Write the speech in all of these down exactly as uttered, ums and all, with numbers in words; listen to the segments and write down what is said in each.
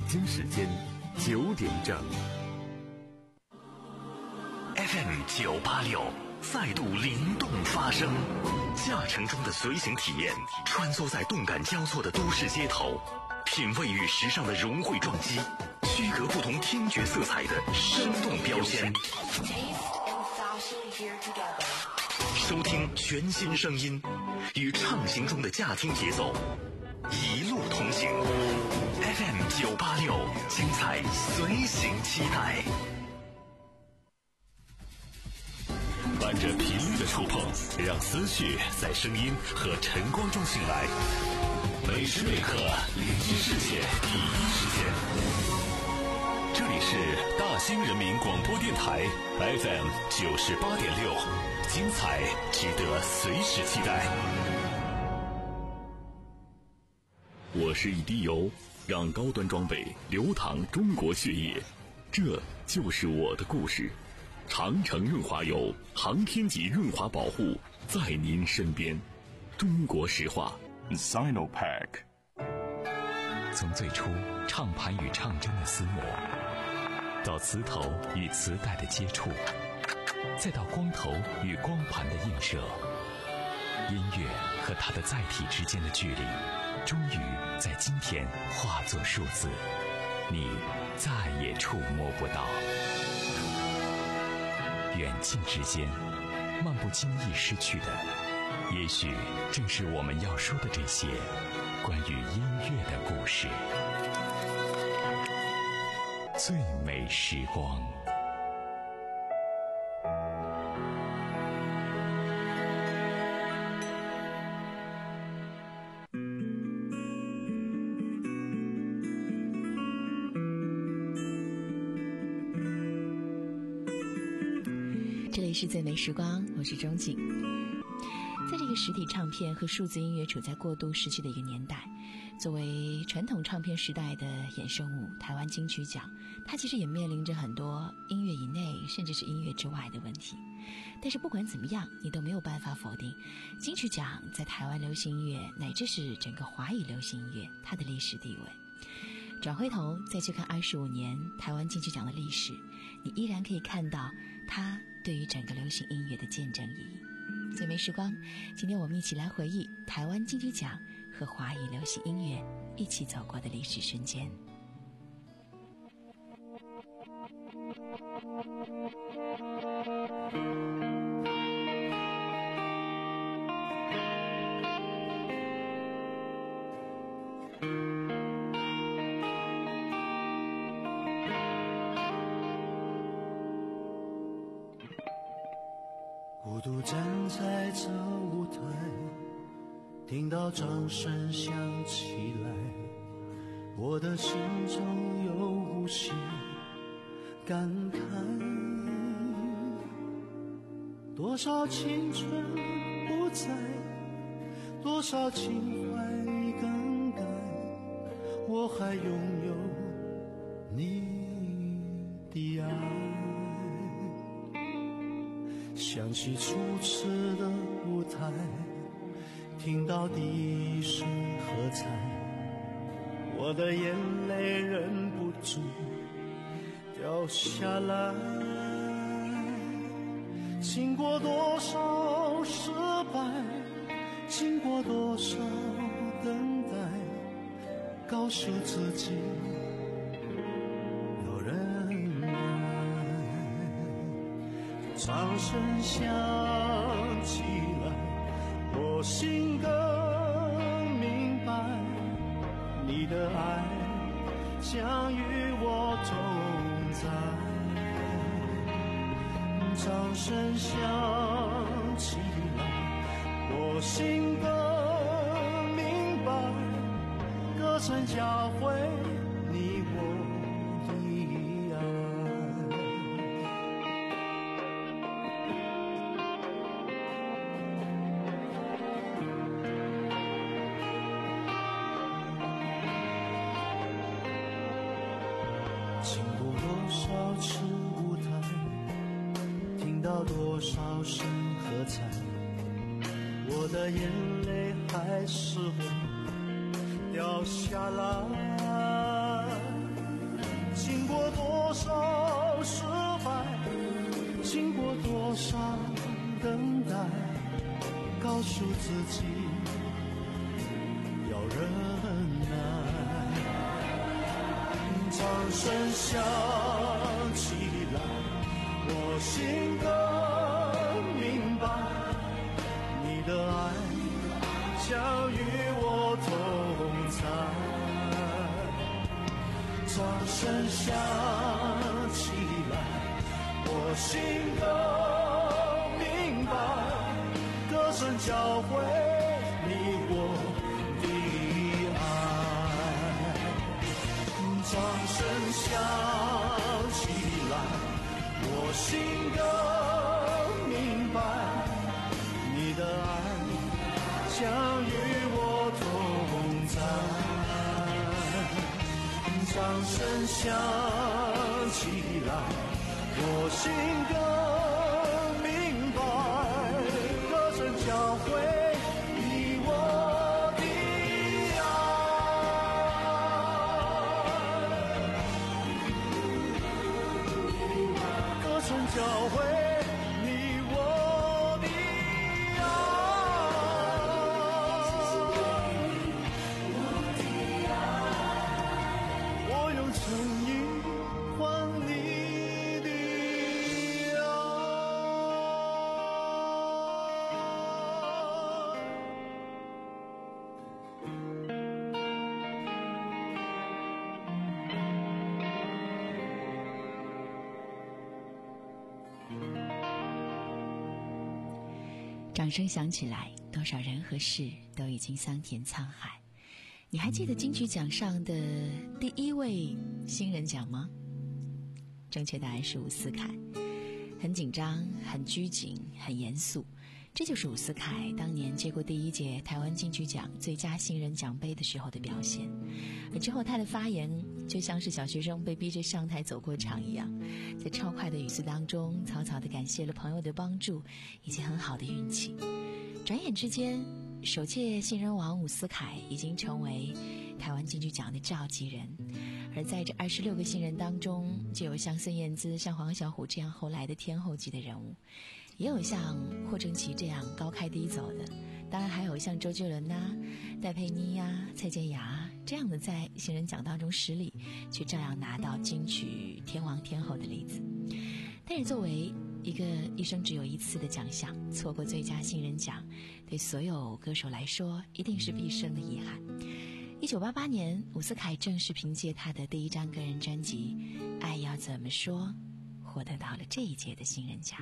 京时间九点整。 F M 九八六再度灵动发声，驾乘中的随行体验，穿梭在动感交错的都市街头，品味与时尚的融汇撞击，区隔不同听觉色彩的生动标签。收听全新声音，与畅行中的驾听节奏，一路同行。F M 九八六，精彩随行期待。伴着频率的触碰，让思绪在声音和晨光中醒来。每时每刻，聆听世界第一时间。这里是大兴人民广播电台 F M 九十八点六，精彩值得随时期待。我是一滴油，让高端装备流淌中国血液，这就是我的故事。长城润滑油，航天级润滑保护，在您身边。中国石化 Sinopack。 从最初唱盘与唱针的撕磨，到磁头与磁带的接触，再到光头与光盘的映射，音乐和它的载体之间的距离，终于在今天化作数字，你再也触摸不到。远近之间，漫不经意失去的，也许正是我们要说的这些关于音乐的故事。最美时光。 这里是最美时光，我是钟景。在这个实体唱片和数字音乐处在过渡时期的一个年代，作为传统唱片时代的衍生物，台湾金曲奖它其实也面临着很多音乐以内甚至是音乐之外的问题。但是不管怎么样，你都没有办法否定金曲奖在台湾流行音乐乃至是整个华语流行音乐它的历史地位。转回头再去看二十五年台湾金曲奖的历史，你依然可以看到它对于整个流行音乐的见证意义。最美时光，今天我们一起来回忆台湾金曲奖和华语流行音乐一起走过的历史瞬间。 孤独站在这舞台，听到掌声响起来，我的心中有无限感慨。多少青春不在，多少情怀更改，我还拥有你的爱。想起初次的舞台，听到第一声喝彩，我的眼泪忍不住掉下来。经过多少失败，经过多少等待，告诉自己有人爱。掌声响起来，我心更明白，你的爱将与我同在。掌声响起来，我心更明白，歌声教会你我的爱。经过多少次舞台，听到多少声喝彩，我的眼泪还是会掉下来。 诉自己要忍耐。掌声响起来，我心更明白，你的爱将与我同在。掌声响起来，我心更明白，歌声教会你我的爱。掌声响起来，我心更明白，你的爱将与我同在。掌声响起来，我心更明白，歌声教会你我的爱，歌声教会你我的爱，我用诚意换你的掌声响起来，多少人和事都已经桑田沧海。你还记得金曲奖上的第一位新人奖吗？正确答案是伍思凯。很紧张，很拘谨，很严肃，这就是伍思凯当年接过第一届台湾金曲奖最佳新人奖杯的时候的表现。而之后他的发言就像是小学生被逼着上台走过场一样，在超快的语速当中草草地感谢了朋友的帮助以及很好的运气。转眼之间，首届新人王伍思凯已经成为台湾金曲奖的召集人。而在这二十六个新人当中，就有像孙燕姿、像黄小琥这样后来的天后级的人物，也有像霍正琪这样高开低走的，当然还有像周杰伦啊、戴佩妮呀、啊、蔡健雅啊这样的在新人奖当中失利却照样拿到金曲天王天后的例子。但是作为一个一生只有一次的奖项，错过最佳新人奖对所有歌手来说一定是毕生的遗憾。一九八八年，伍思凯正式凭借他的第一张个人专辑《爱要怎么说》获得到了这一届的新人奖。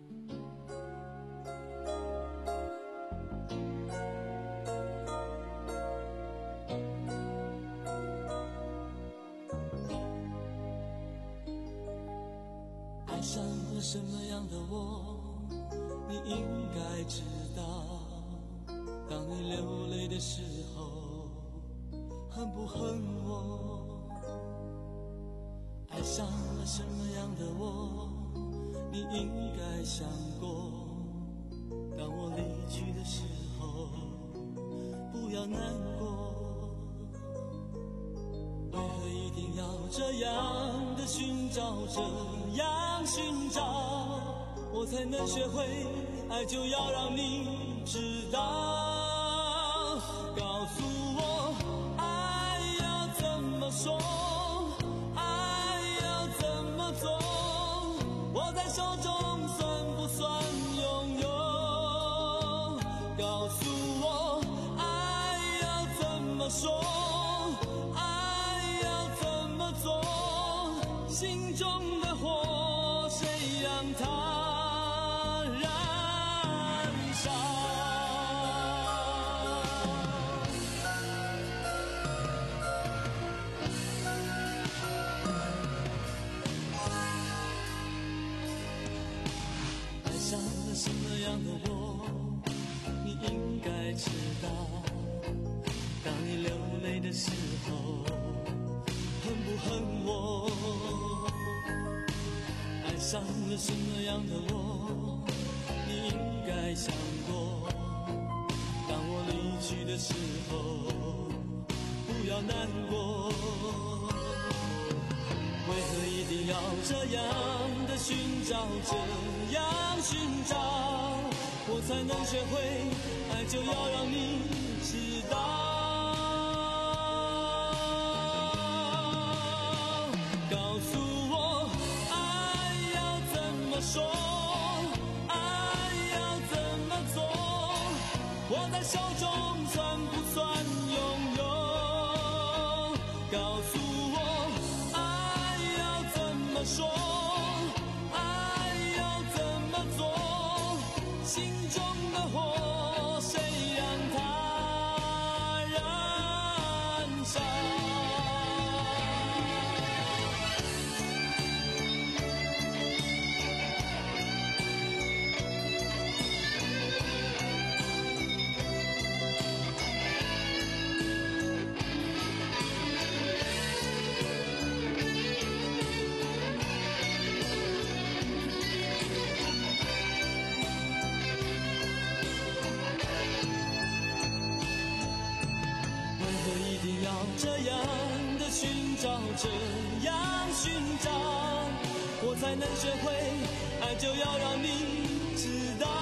爱上了什么样的我，你应该知道。当你流泪的时候，恨不恨我？爱上了什么样的我，你应该想过。当我离去的时候，不要难过。为何一定要这样的寻找，这样寻找，我才能学会爱就要让你知道。告诉我爱要怎么说，爱要怎么做，我在手中算不算拥有？告诉我爱要怎么说，爱要怎么做，心中的火谁让它燃烧？爱上了什么样的我，你应该知道。当你流泪的时候，恨不恨我？爱上了什么样的我，你应该想过。当我离去的时候，不要难过。为何一定要这样的寻找，这样寻找， 我才能学会爱就要让你知道。告诉我爱要怎么说，爱要怎么做，握在手中算不算拥有？告诉我爱要怎么说，爱要怎么做，心中的火谁让它燃烧？这样的寻找，这样寻找，我才能学会爱就要让你知道。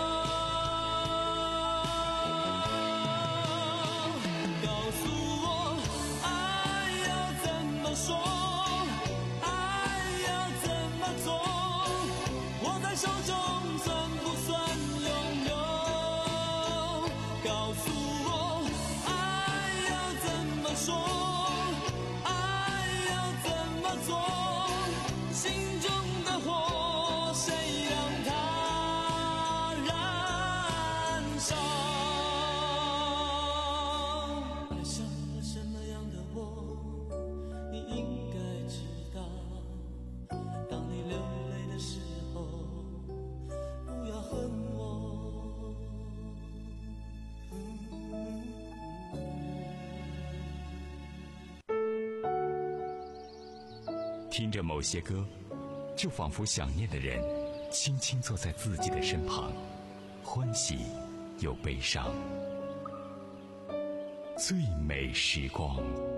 告诉我爱要怎么说，爱要怎么做，握在手中算不算拥有？告诉我爱要怎么说，爱要怎么做，心中的火谁让它燃烧？爱上了什么样的我，你应该知道。当你流泪的时候，不要恨我。 听着某些歌，就仿佛想念的人轻轻坐在自己的身旁，欢喜又悲伤。最美时光，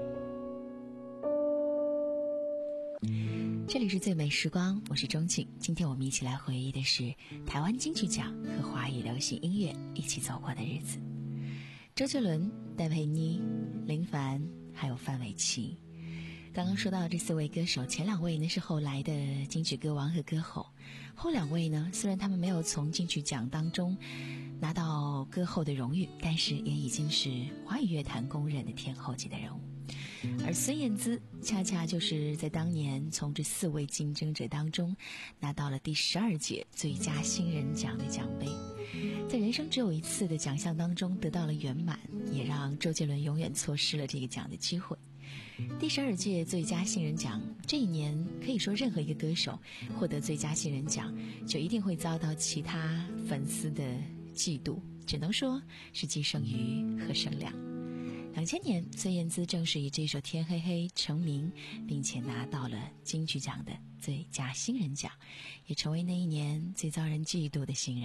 这里是最美时光，我是钟庆。今天我们一起来回忆的是台湾金曲奖和华语流行音乐一起走过的日子。周杰伦、戴佩妮、林凡还有范玮琪。刚刚说到这四位歌手，前两位呢是后来的金曲歌王和歌后，后两位呢虽然他们没有从金曲奖当中拿到歌后的荣誉，但是也已经是华语乐坛公认的天后级的人物。而孙燕姿恰恰就是在当年从这四位竞争者当中拿到了第十二届最佳新人奖的奖杯，在人生只有一次的奖项当中得到了圆满，也让周杰伦永远错失了这个奖的机会。第十二届最佳新人奖，这一年可以说任何一个歌手获得最佳新人奖就一定会遭到其他粉丝的嫉妒，只能说是既生瑜何生亮。两千年孙燕姿正是以这首《天黑黑》成名，并且拿到了金曲奖的最佳新人奖，也成为那一年最遭人嫉妒的新人。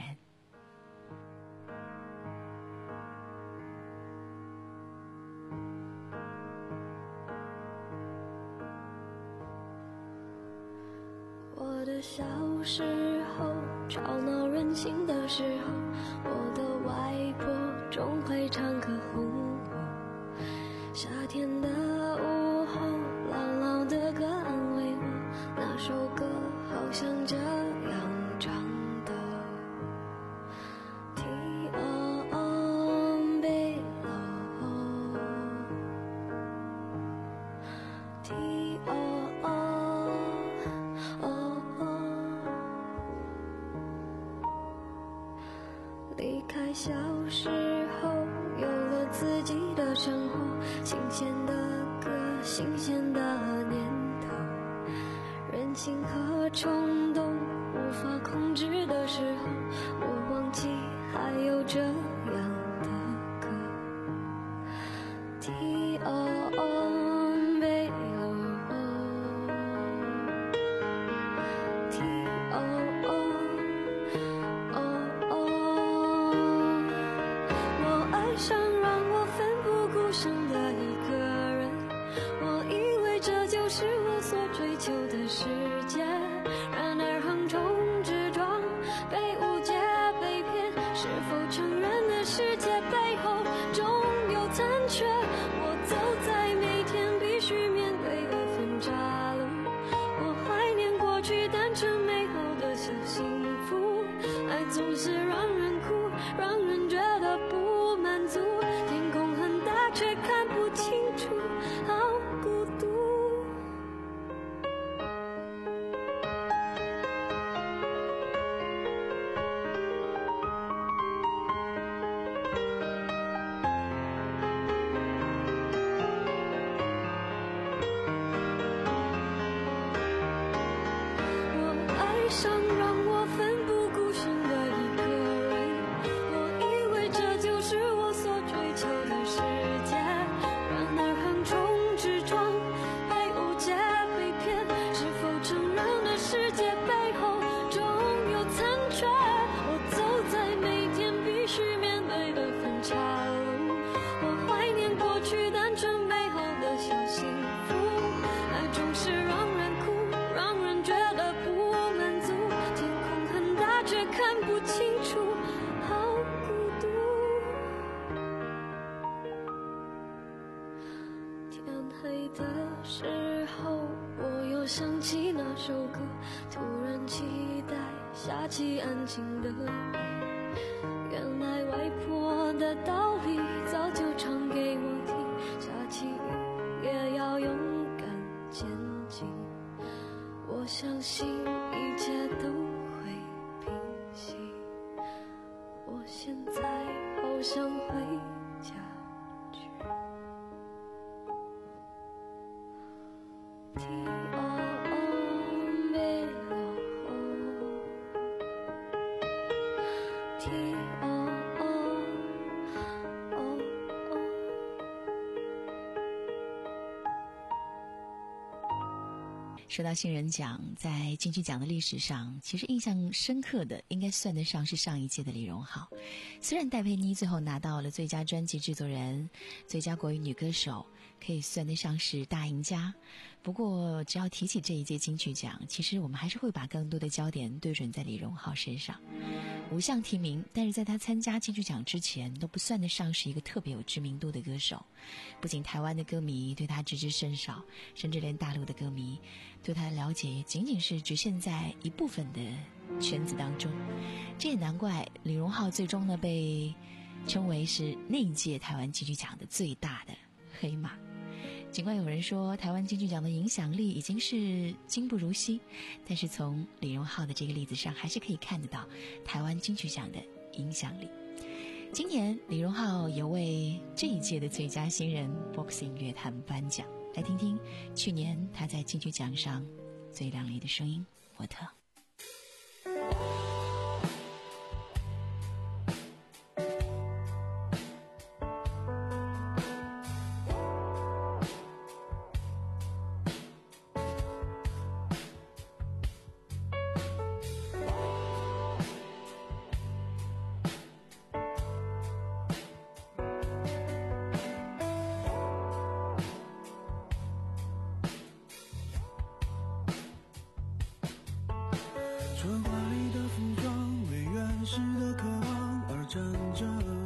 我的小时候，吵闹任性的时候，我的外婆总会唱歌哄我。夏天的午后，姥姥的歌安慰我，那首歌好像这样唱的。T O O B O T O离开小时候，有了自己的生活，新鲜的歌，新鲜的念头，任性和冲动无法控制的时候，我忘记还有这样的歌。T O O B O T O O想让我奋不顾身的一个人，我以为这就是我所追求的世界，然而横冲直撞，被误解被骗， 去单纯美好的小幸福，爱总是让人哭，让人觉得不满足，天空很大却看不清楚，好孤独。爱上让我奋不顾身的一个人，我以为这就是我所追求的世界，然而横冲直撞，被误解被骗，是否承认的世界背后总有残缺？我走在每天必须面对的分岔路，我怀念过去单纯美好的小幸福，爱总是让人哭，让人觉得不却看不清楚，好孤独。天黑的时候，我又想起那首歌，突然期待下起安静的雨。原来外婆的道理早就唱给我听，下起雨也要勇敢前进。我相信一切都我现在好想回家去。 说到新人奖，在金曲奖的历史上，其实印象深刻的应该算得上是上一届的李荣浩。虽然戴佩妮最后拿到了最佳专辑制作人、最佳国语女歌手，可以算得上是大赢家，不过只要提起这一届金曲奖，其实我们还是会把更多的焦点对准在李荣浩身上。五项提名，但是在他参加金曲奖之前都不算得上是一个特别有知名度的歌手。不仅台湾的歌迷对他知之甚少，甚至连大陆的歌迷对他的了解也仅仅是局限在一部分的圈子当中。这也难怪李荣浩最终呢被称为是那一届台湾金曲奖的最大的黑马。尽管有人说台湾金曲奖的影响力已经是今不如昔，但是从李荣浩的这个例子上还是可以看得到台湾金曲奖的影响力。今年李荣浩也为这一届的最佳新人 Boxing 乐坛颁奖，来听听去年他在金曲奖上最亮丽的声音，沃特。 穿华丽的服装，为原始的渴望而站着，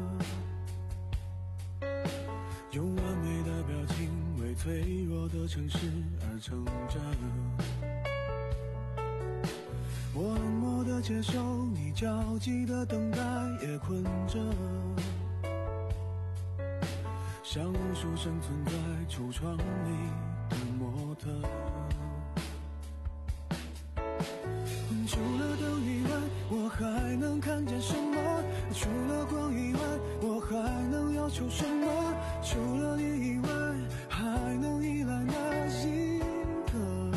用完美的表情为脆弱的城市而撑着。我冷漠地接受你焦急的等待，也困着，像无数生存在橱窗里的模特。除了灯以外，我还能看见什么？除了光以外，我还能要求什么？除了你以外，还能依赖哪一个？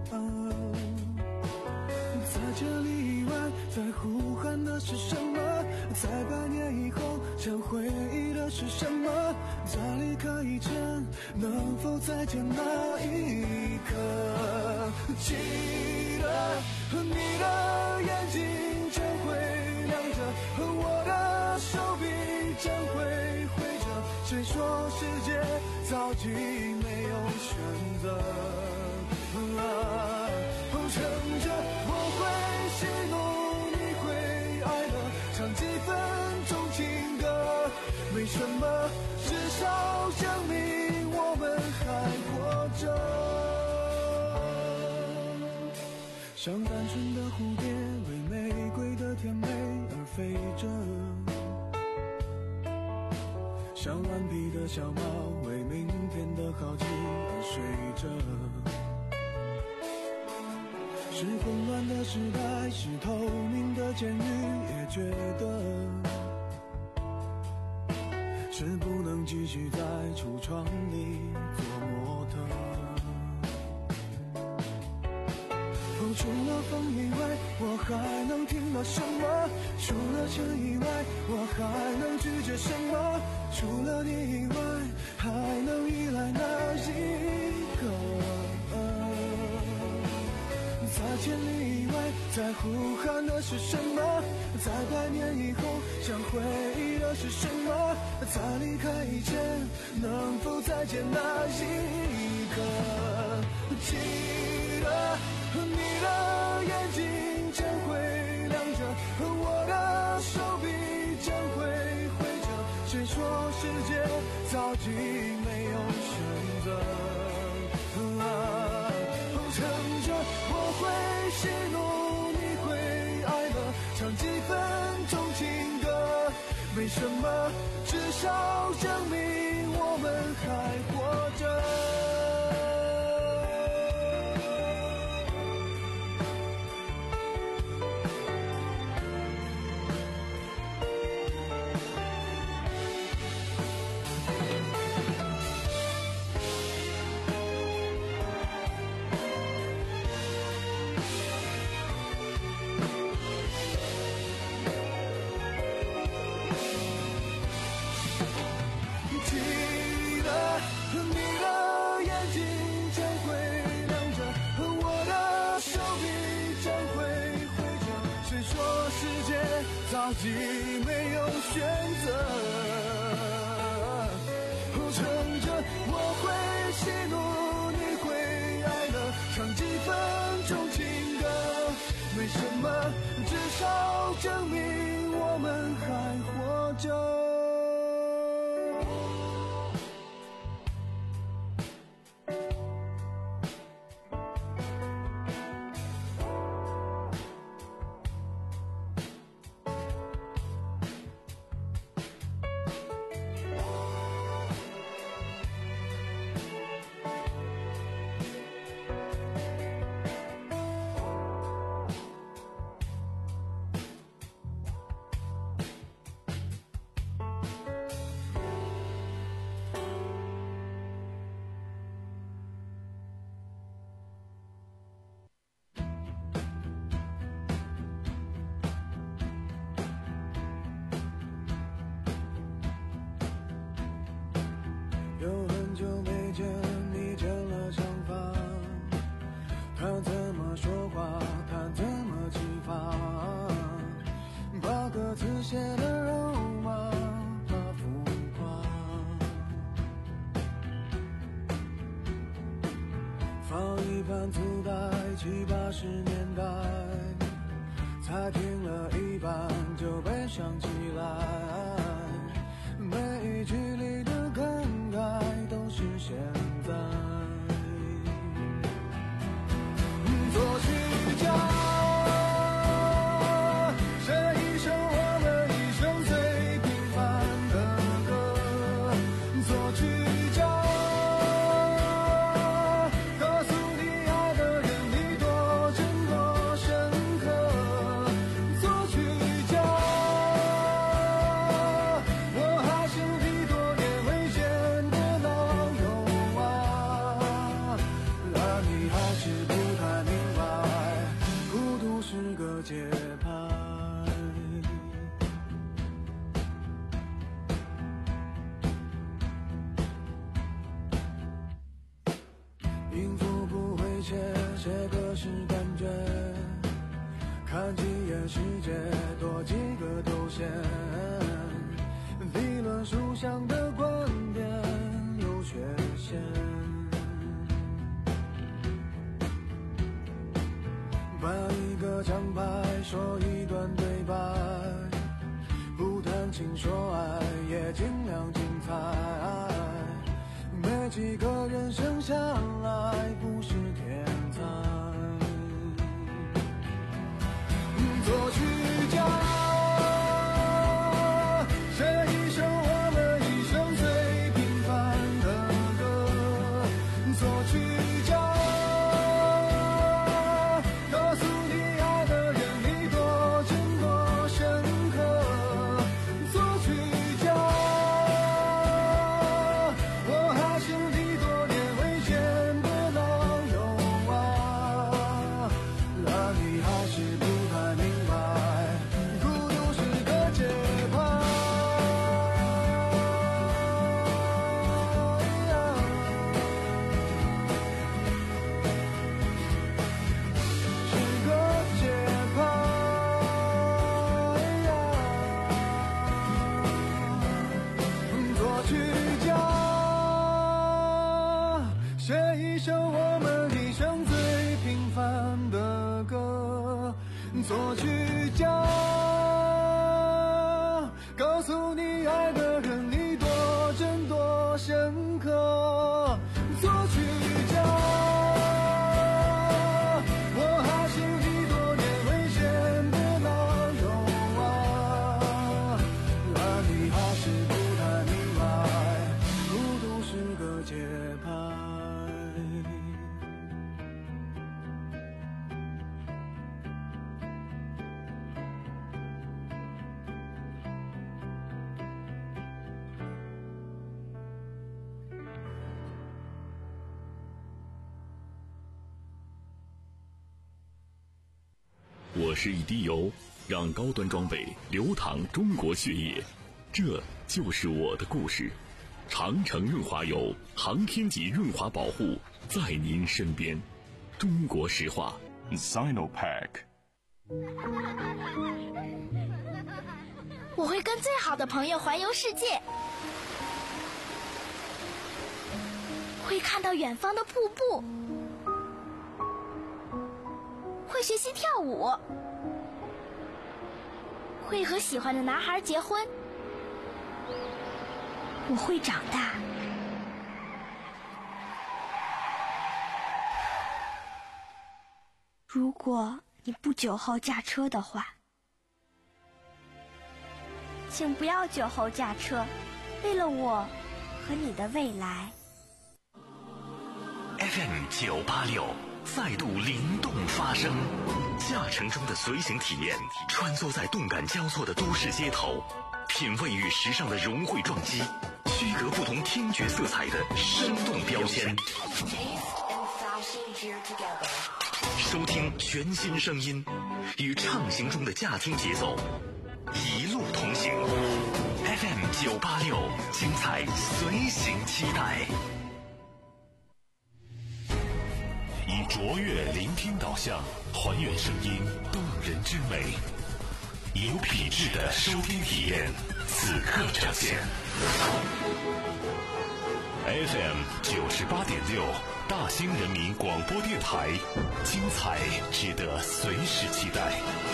在这里以外，在呼喊的是什么？在百年以后想回忆的是什么？在离开以前，能否再见那一刻？记得你的眼睛真会亮着，我的手臂真会挥着。谁说世界早已没有选择？啊，撑着我会喜怒，你会哀乐，唱几分钟情歌，没什么，至少证明我们还活着。 像单纯的蝴蝶，为玫瑰的甜美而飞着，像顽皮的小猫，为明天的好奇而睡着。是混乱的时代，是透明的监狱，也觉得是不能继续在橱窗里做模特。哦，除了风以外，我还能听到什么？除了尘以外，我还能拒绝什么？除了你以外，还能依赖哪一个？在千里以外，在呼喊的是什么？在百年以后，想回忆的是什么？在离开以前，能否再见那一刻？记得你的眼睛将会亮着，我的手臂将会挥着。谁说世界早已没有选择？啊，乘着我会喜怒，你会哀乐，唱几分钟情歌，没什么，至少证明我们还活着。早已没有选择，乘着我会喜怒，你会哀乐，唱几分钟情歌，没什么，至少证明我们还活着。有很久没见你剪了长发，他怎么说话，他怎么启发，把歌词写的肉麻，怕浮夸，放一盘磁带，七八十年代，才听了一半就悲伤起来，每一句里的感慨都是现在。作曲家写一首我们一生最平凡的歌，作曲家告诉你爱的人你多真多深刻，作曲家我还是比多年未见的老友啊，而你还是不太明白，孤独是个节拍。音符不会写，写歌是感觉，看几眼世界，多几个头衔，理论书上的观点有缺陷，办一个奖牌，说一段对白，不谈情说爱，也尽量精彩，没几个人生下来不是天才。 十亿滴油，让高端装备流淌中国血液。这就是我的故事。长城润滑油，航天级润滑保护，在您身边。中国石化 Sinopec。 我会跟最好的朋友环游世界，会看到远方的瀑布，会学习跳舞，会和喜欢的男孩结婚。我会长大。如果你不酒后驾车的话，请不要酒后驾车，为了我和你的未来。 F M 九八六再度灵动发声，驾乘中的随行体验，穿梭在动感交错的都市街头，品味与时尚的融汇撞击，区隔不同听觉色彩的生动标签，收听全新声音，与畅行中的驾听节奏，一路同行。F M 九八六，精彩随行期待。以卓越聆听导向，还原声音动人之美，有品质的收听体验，此刻呈现。F M 九十八点六，大兴人民广播电台，精彩值得随时期待。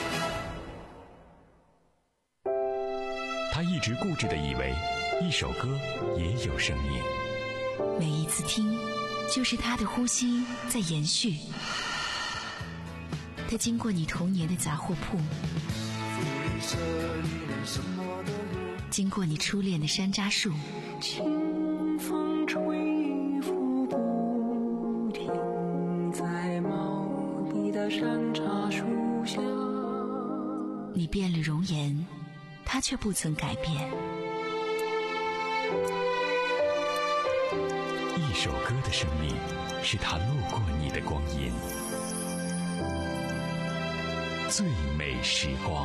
他一直固执地以为，一首歌也有生命。 每一次听，就是他的呼吸在延续。他经过你童年的杂货铺，经过你初恋的山楂树， 清风吹拂不停在茂密的山楂树下。 你变了容颜，他却不曾改变。 一首歌的生命，是他路过你的光阴。最美时光。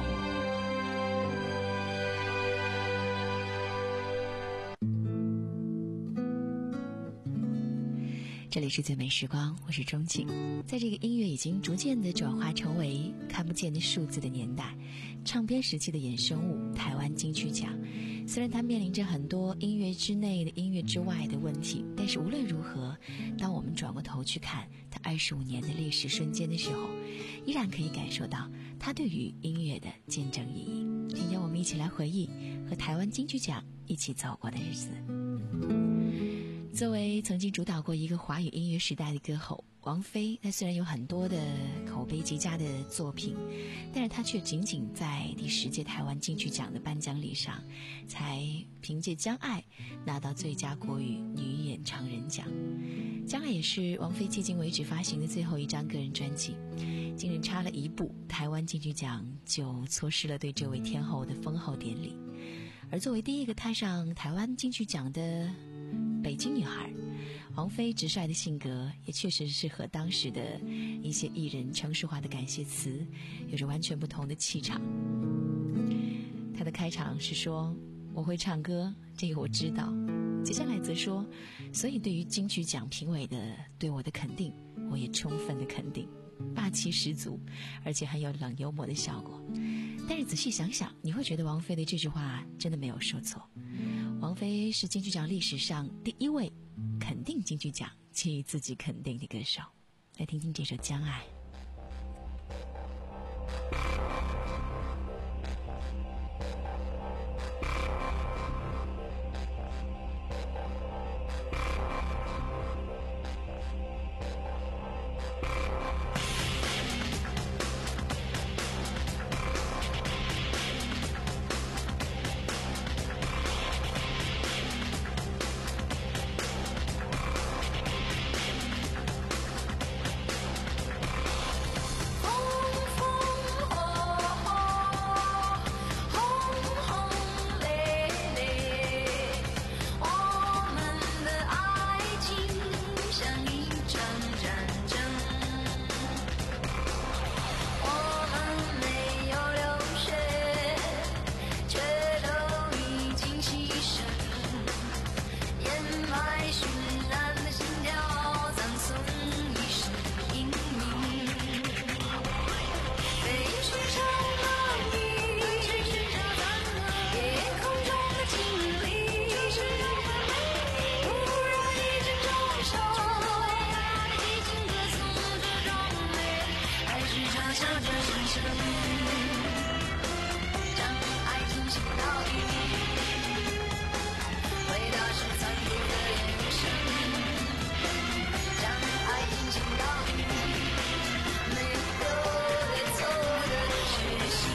这里是最美时光，我是钟景。在这个音乐已经逐渐的转化成为看不见的数字的年代，唱片时期的衍生物台湾金曲奖，虽然它面临着很多音乐之内的音乐之外的问题，但是无论如何，当我们转过头去看它二十五年的历史瞬间的时候，依然可以感受到它对于音乐的见证意义。今天我们一起来回忆和台湾金曲奖一起走过的日子。作为曾经主导过一个华语音乐时代的歌后，王菲，她虽然有很多的口碑极佳的作品，但是她却仅仅在第十届台湾金曲奖的颁奖礼上，才凭借《将爱》拿到最佳国语女演唱人奖。《将爱》也是王菲迄今为止发行的最后一张个人专辑，竟然差了一步，台湾金曲奖就错失了对这位天后的封后典礼。而作为第一个踏上台湾金曲奖的北京女孩，王菲直率的性格也确实是和当时的一些艺人程式化的感谢词有着完全不同的气场。她的开场是说：“我会唱歌，这个我知道。”接下来则说：“所以对于金曲奖评委的对我的肯定，我也充分的肯定。”霸气十足，而且很有冷幽默的效果。但是仔细想想，你会觉得王菲的这句话真的没有说错。王菲是金曲奖历史上第一位肯定金曲奖给予自己肯定的歌手。来听听这首《将爱》。 笑着深深，将爱进行到底，回答是残酷的眼神，将爱进行到底，没有对错的决心。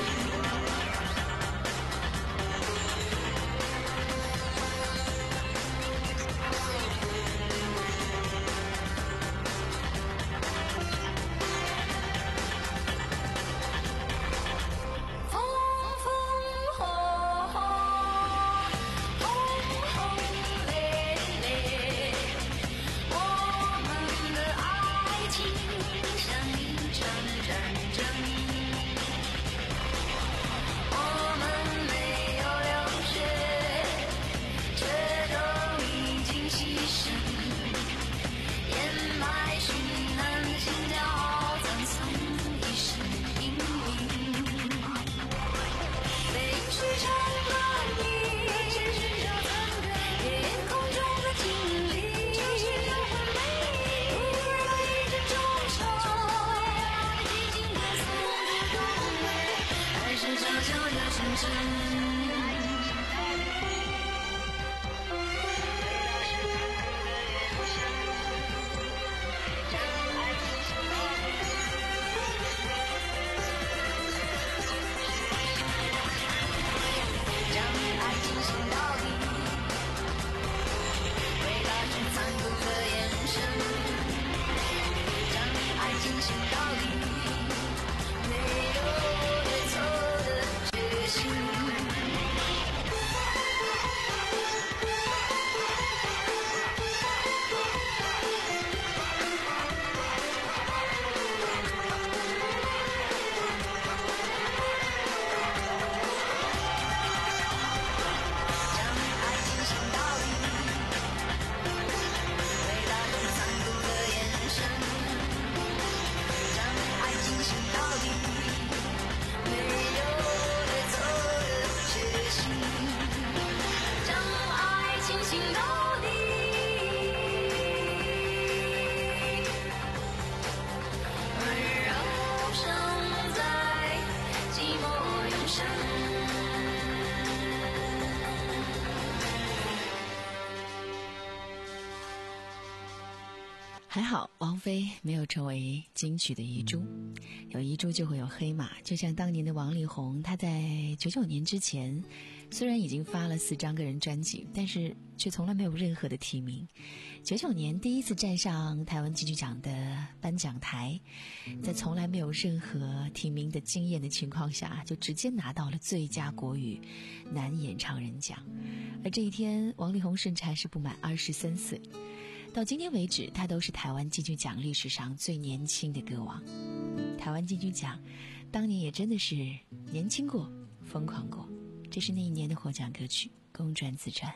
还好王菲没有成为金曲的遗珠，有遗珠就会有黑马。就像当年的王力宏，他在九九年之前虽然已经发了四张个人专辑，但是却从来没有任何的提名。九九年第一次站上台湾金曲奖的颁奖台，在从来没有任何提名的经验的情况下，就直接拿到了最佳国语男演唱人奖。而这一天，王力宏甚至还是不满二十三岁。到今天为止，他都是台湾金曲奖历史上最年轻的歌王。台湾金曲奖当年也真的是年轻过，疯狂过。这是那一年的获奖歌曲《公转自传》。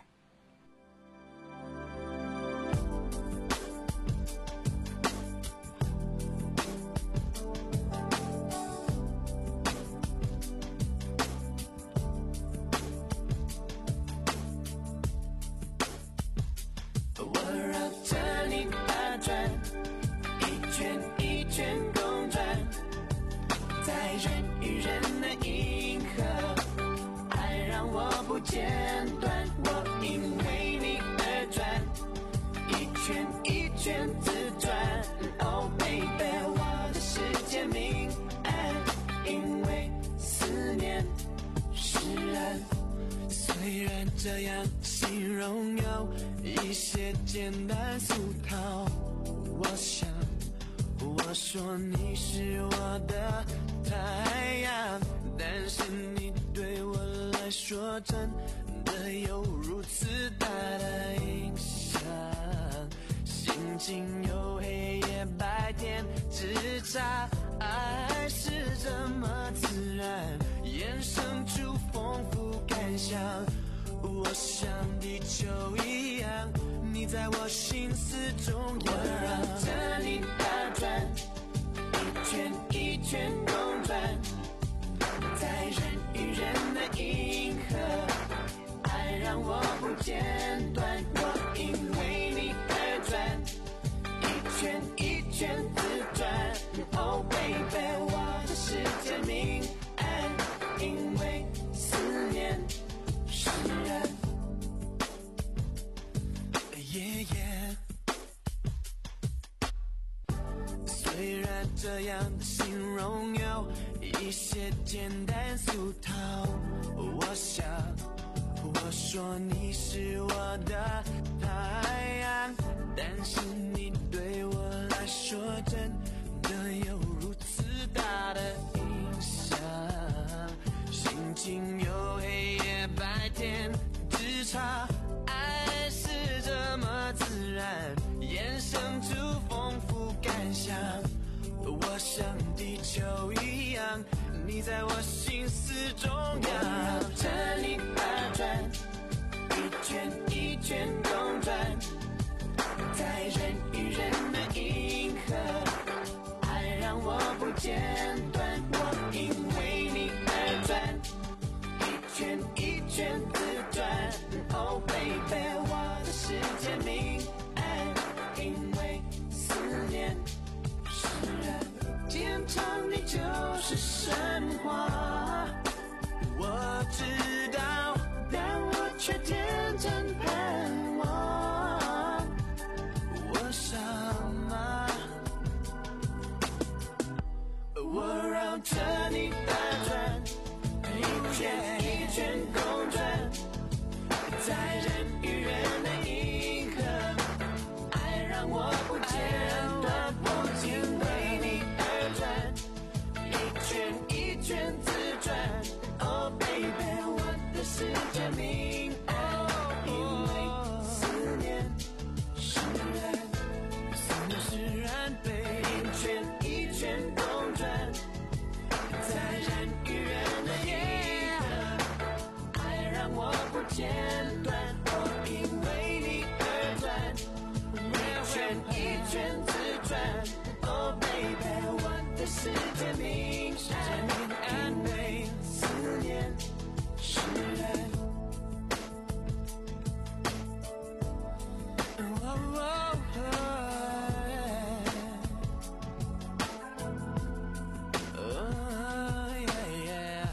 这样形容有一些简单俗套，我想我说你是我的太阳，但是你对我来说真的有如此大的影响，心情有黑夜白天之差，爱是这么自然衍生出丰富感想，我像地球一样，你在我心思中央，我绕着你打转，一圈一圈公转，在人与人的银河，爱让我不间断，我因为你而转，一圈一圈自转， Oh baby。 这样的形容有一些简单俗套。我想我说你是我的太阳，但是你对我来说真的有如此大的影响。心情有黑夜白天之差，爱是这么自然衍生出丰富感想。我像地球一样，你在我心思中央，绕着你打转，一圈一圈公转，在人与人的银河，爱让我不间断。我因为你而转，一圈一圈自转。Oh baby， 我的世界明暗，因为思念使然，坚强你就是神话。我知道，但我却天真盼望。我傻吗？我绕着你打转，一圈一圈公转，在人与人的银河，爱让我不间断。我因为你而转，一圈一圈自转。Oh baby， 我的世界明暗，因为思念使然，思念使然被一圈一圈公转，在人与人的银河，爱让我不间断。我因为你而转，一圈一圈自转。Oh baby， 我的世界明暗，因为思念使然。Oh, oh, oh, oh, yeah, yeah.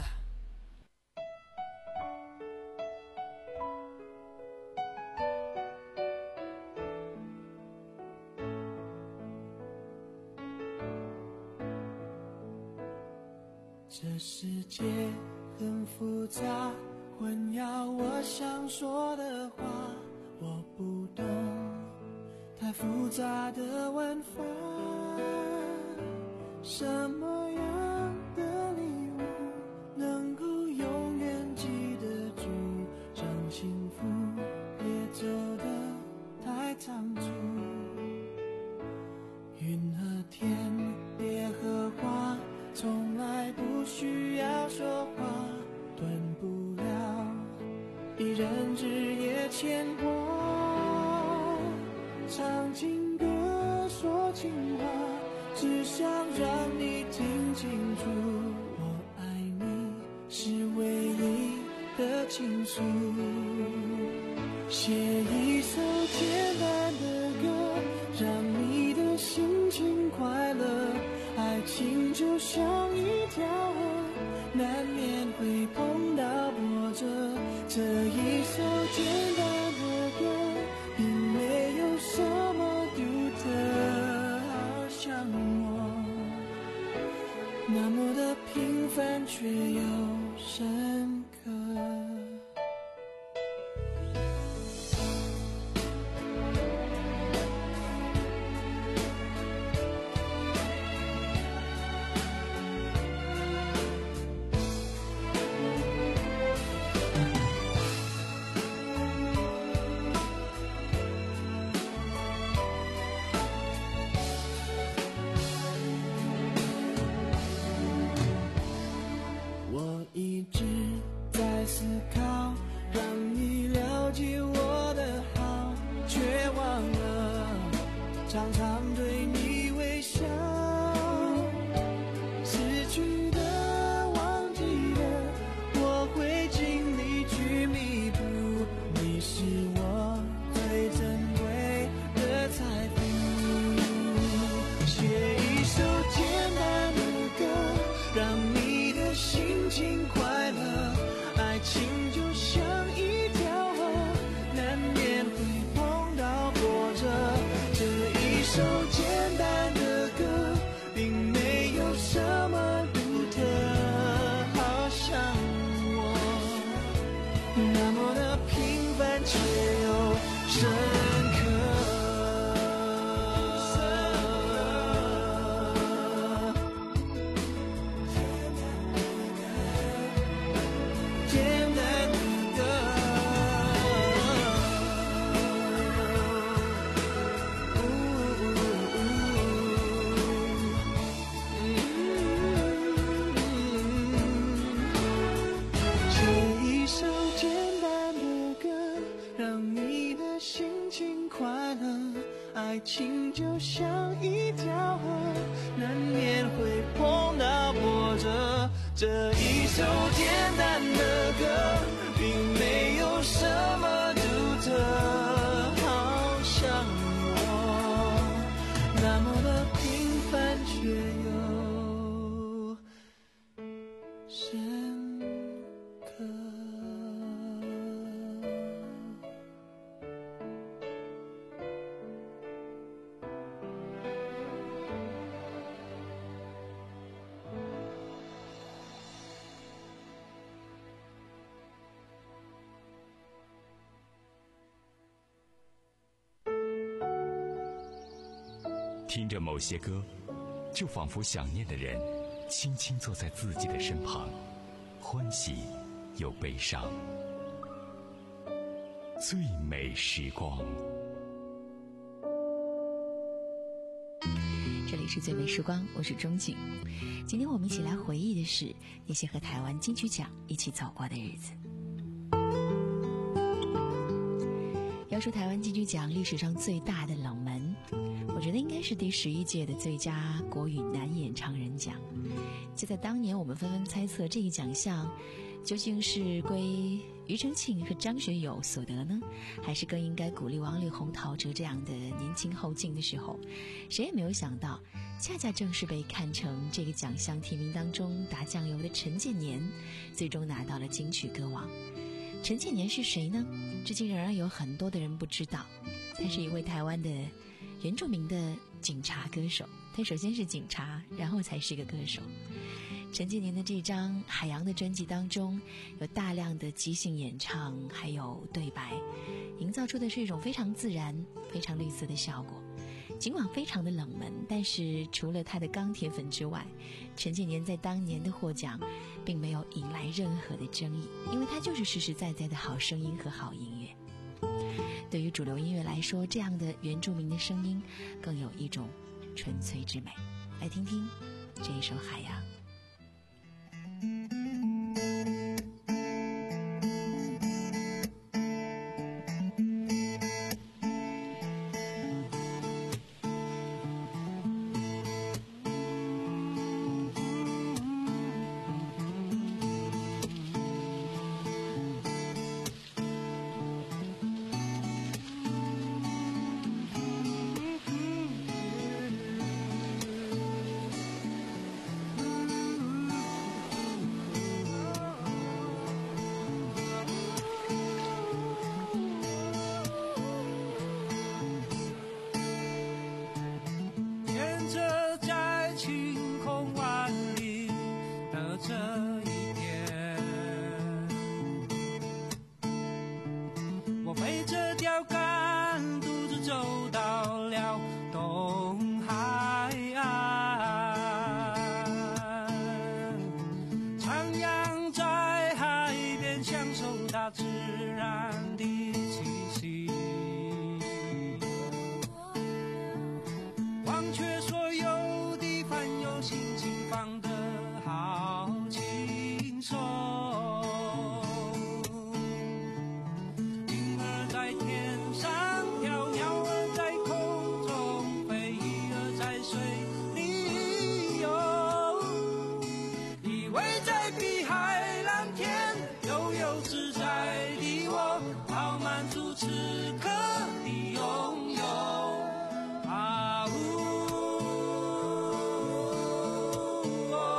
这世界很复杂，混淆我想说的话，我不懂太复杂的玩法。什么样的礼物能够永远记得住，让幸福别走得太仓促。云和天，别和花，从来不需要说话，断不了一人日夜牵挂。唱情歌说情话，只想让你听清楚，我爱你是唯一的倾诉。写一首简单的歌，让你的心情快乐。爱情就像一条河，难免会碰到波折。这一首简单的歌，并没有什么独特，好像我那么的平凡却又深刻。我一直这一首简单的歌，并没有什么独特，好像我那么的平凡，却又深刻。 听着某些歌，就仿佛想念的人轻轻坐在自己的身旁，欢喜又悲伤。最美时光， 这里是最美时光，我是钟景。今天我们一起来回忆的是那些和台湾金曲奖一起走过的日子。要说台湾金曲奖历史上最大的冷门，我觉得应该是第十一届的最佳国语男演唱人奖。就在当年，我们纷纷猜测这一奖项究竟是归庾澄庆和张学友所得呢，还是更应该鼓励王力宏、陶喆这样的年轻后进的时候，谁也没有想到，恰恰正是被看成这个奖项提名当中打酱油的陈建年，最终拿到了金曲歌王。陈建年是谁呢？至今仍然有很多的人不知道。他是一位台湾的原住民的警察歌手，他首先是警察，然后才是个歌手。陈建年的这张《海洋》的专辑当中，有大量的即兴演唱，还有对白，营造出的是一种非常自然、非常绿色的效果。尽管非常的冷门，但是除了他的钢铁粉之外，陈建年在当年的获奖并没有引来任何的争议，因为他就是实实在在的好声音和好音乐。对于主流音乐来说，这样的原住民的声音更有一种纯粹之美。来听听这一首《海洋》。 哦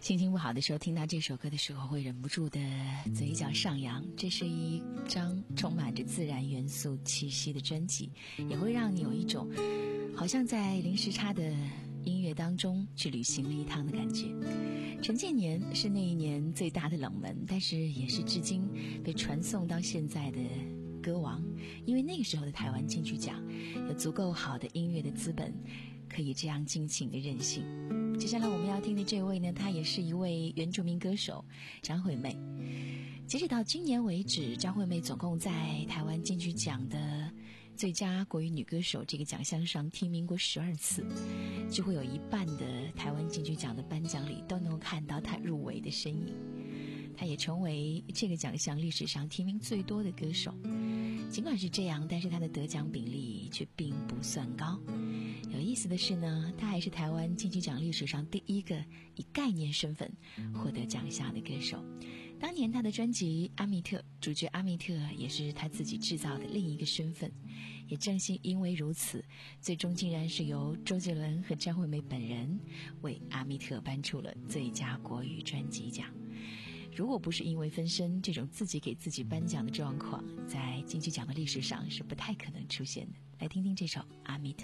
心情不好的时候，听到这首歌的时候，会忍不住的嘴角上扬。这是一张充满着自然元素气息的专辑，也会让你有一种好像在零时差的音乐当中去旅行了一趟的感觉。陈建年是那一年最大的冷门，但是也是至今被传颂到现在的歌王，因为那个时候的台湾金曲奖有足够好的音乐的资本，可以这样尽情的任性。接下来我们要听的这位呢，她也是一位原住民歌手张惠妹。截止到今年为止，张惠妹总共在台湾金曲奖的最佳国语女歌手这个奖项上提名过十二次，就会有一半的台湾金曲奖的颁奖礼都能够看到她入围的身影。她也成为这个奖项历史上提名最多的歌手。尽管是这样，但是她的得奖比例却并不算高。有意思的是呢，她还是台湾金曲奖历史上第一个以概念身份获得奖项的歌手。当年她的专辑《阿密特》，主角阿密特也是她自己制造的另一个身份。也正是因为如此，最终竟然是由周杰伦和张惠妹本人为阿密特颁出了最佳国语专辑奖。如果不是因为分身，这种自己给自己颁奖的状况在金曲奖的历史上是不太可能出现的。来听听这首《阿密特》。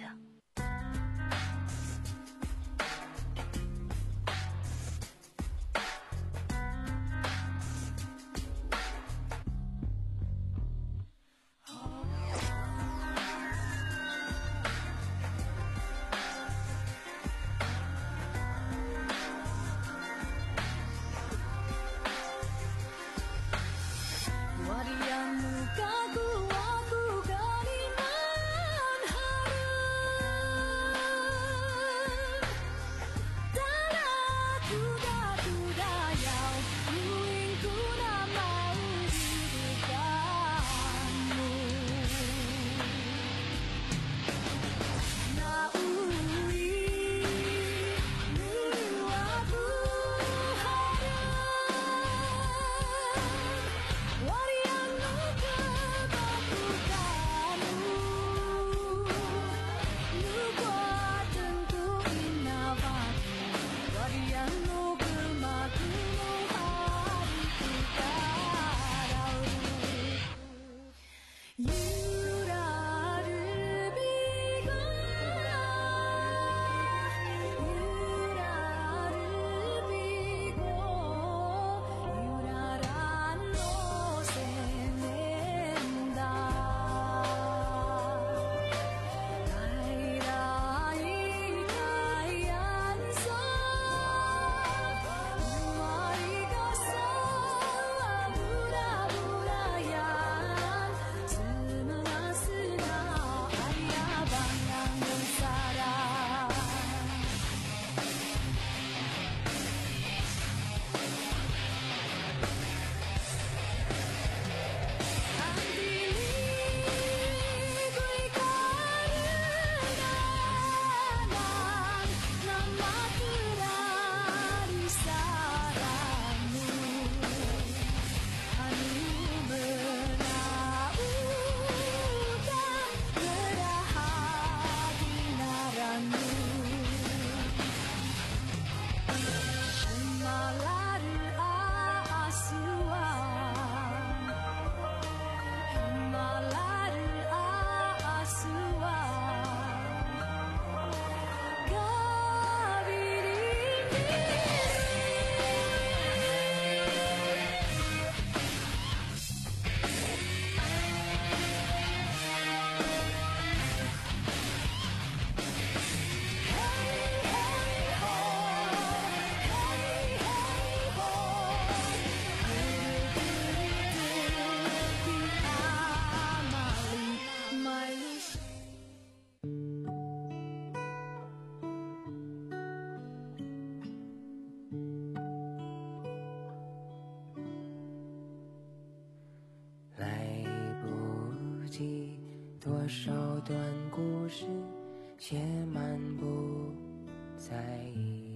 多少段故事写满不在意，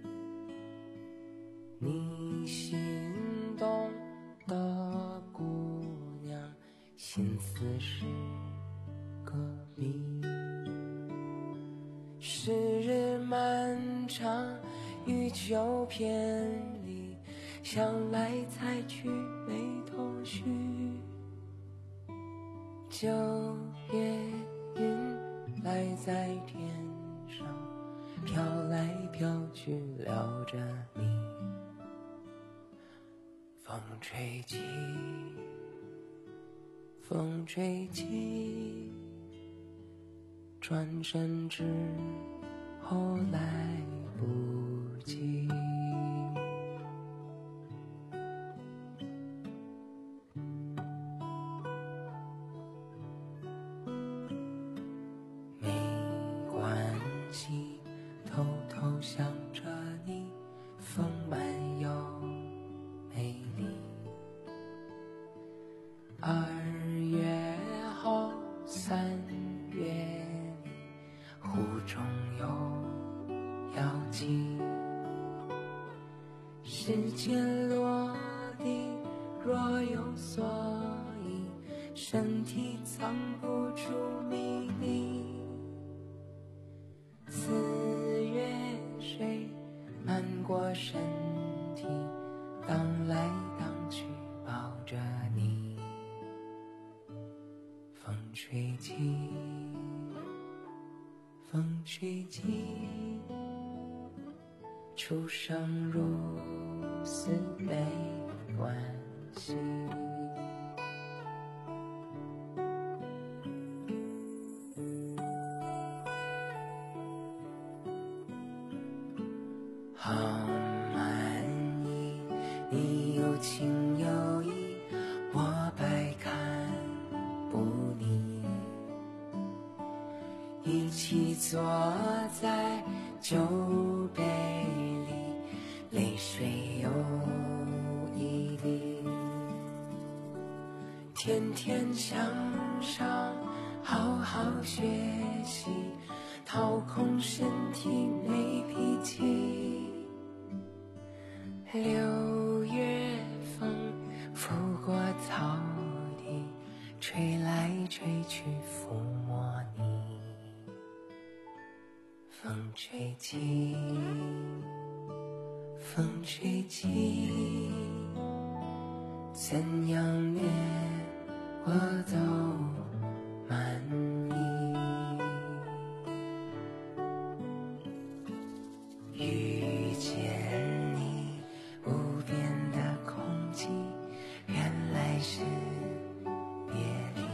你心动的姑娘心思是个谜。时日漫长与旧偏离，想来采取没头绪。九月云来在天上，飘来飘去撩着你。风吹起，风吹起，转身之后来不及。没关系，偷偷想着你，丰满又美丽。二月后三月里，湖中有妖姬。时间落地若有所依，身体藏不住秘密。四月水漫过身体，荡来荡去抱着你。风吹起，风吹起，出生入死没关系。好满意，你有情有义，我百看不腻。一起坐在酒杯里，泪水有一滴。天天向上，好好学习，掏空身体没脾气。六月风拂过草地，吹来吹去抚摸你。风吹起，风吹起，怎样虐我都满意。遇见你，无边的空气，原来是别离。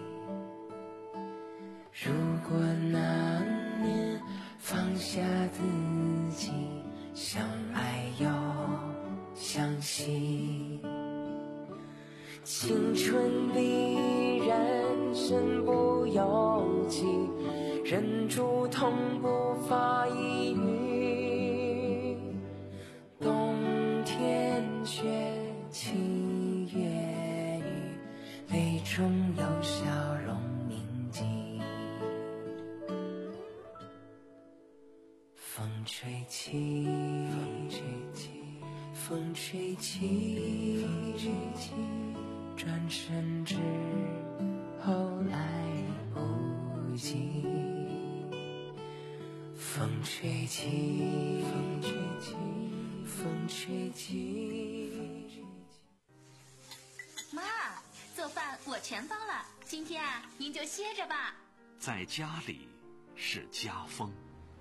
如果那年放下自己，相爱又相惜，青春比人身不由己，忍住痛不发一语。冬天雪七月雨，泪中有笑容铭记。风吹起，风吹起，风吹起，风吹起，转身之后来不及。风吹起，风吹起，风吹起。 妈，做饭我全包了，今天啊，您就歇着吧。 在家里是家风。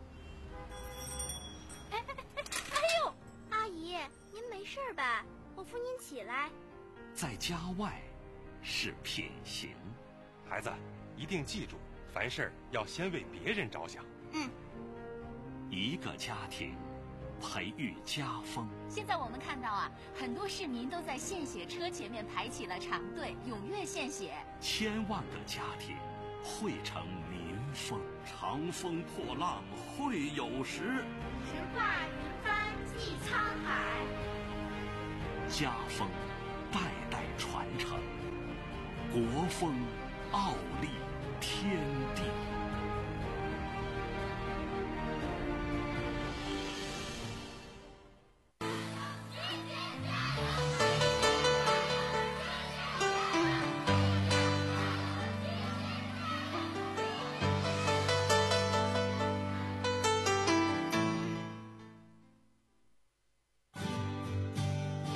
哎哎哎哎呦！阿姨，您没事吧？我扶您起来。 在家外是品行。 孩子，一定记住，凡事要先为别人着想。 嗯。 一个家庭培育家风。 现在我们看到啊，很多市民都在献血车前面排起了长队，踊跃献血。 千万个家庭汇成民风。长风破浪会有时， 直挂云帆济沧海。 家风代代传承，国风傲立天地。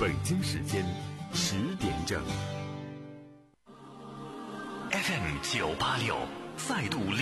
北京时间十点整。 F M 九八六再度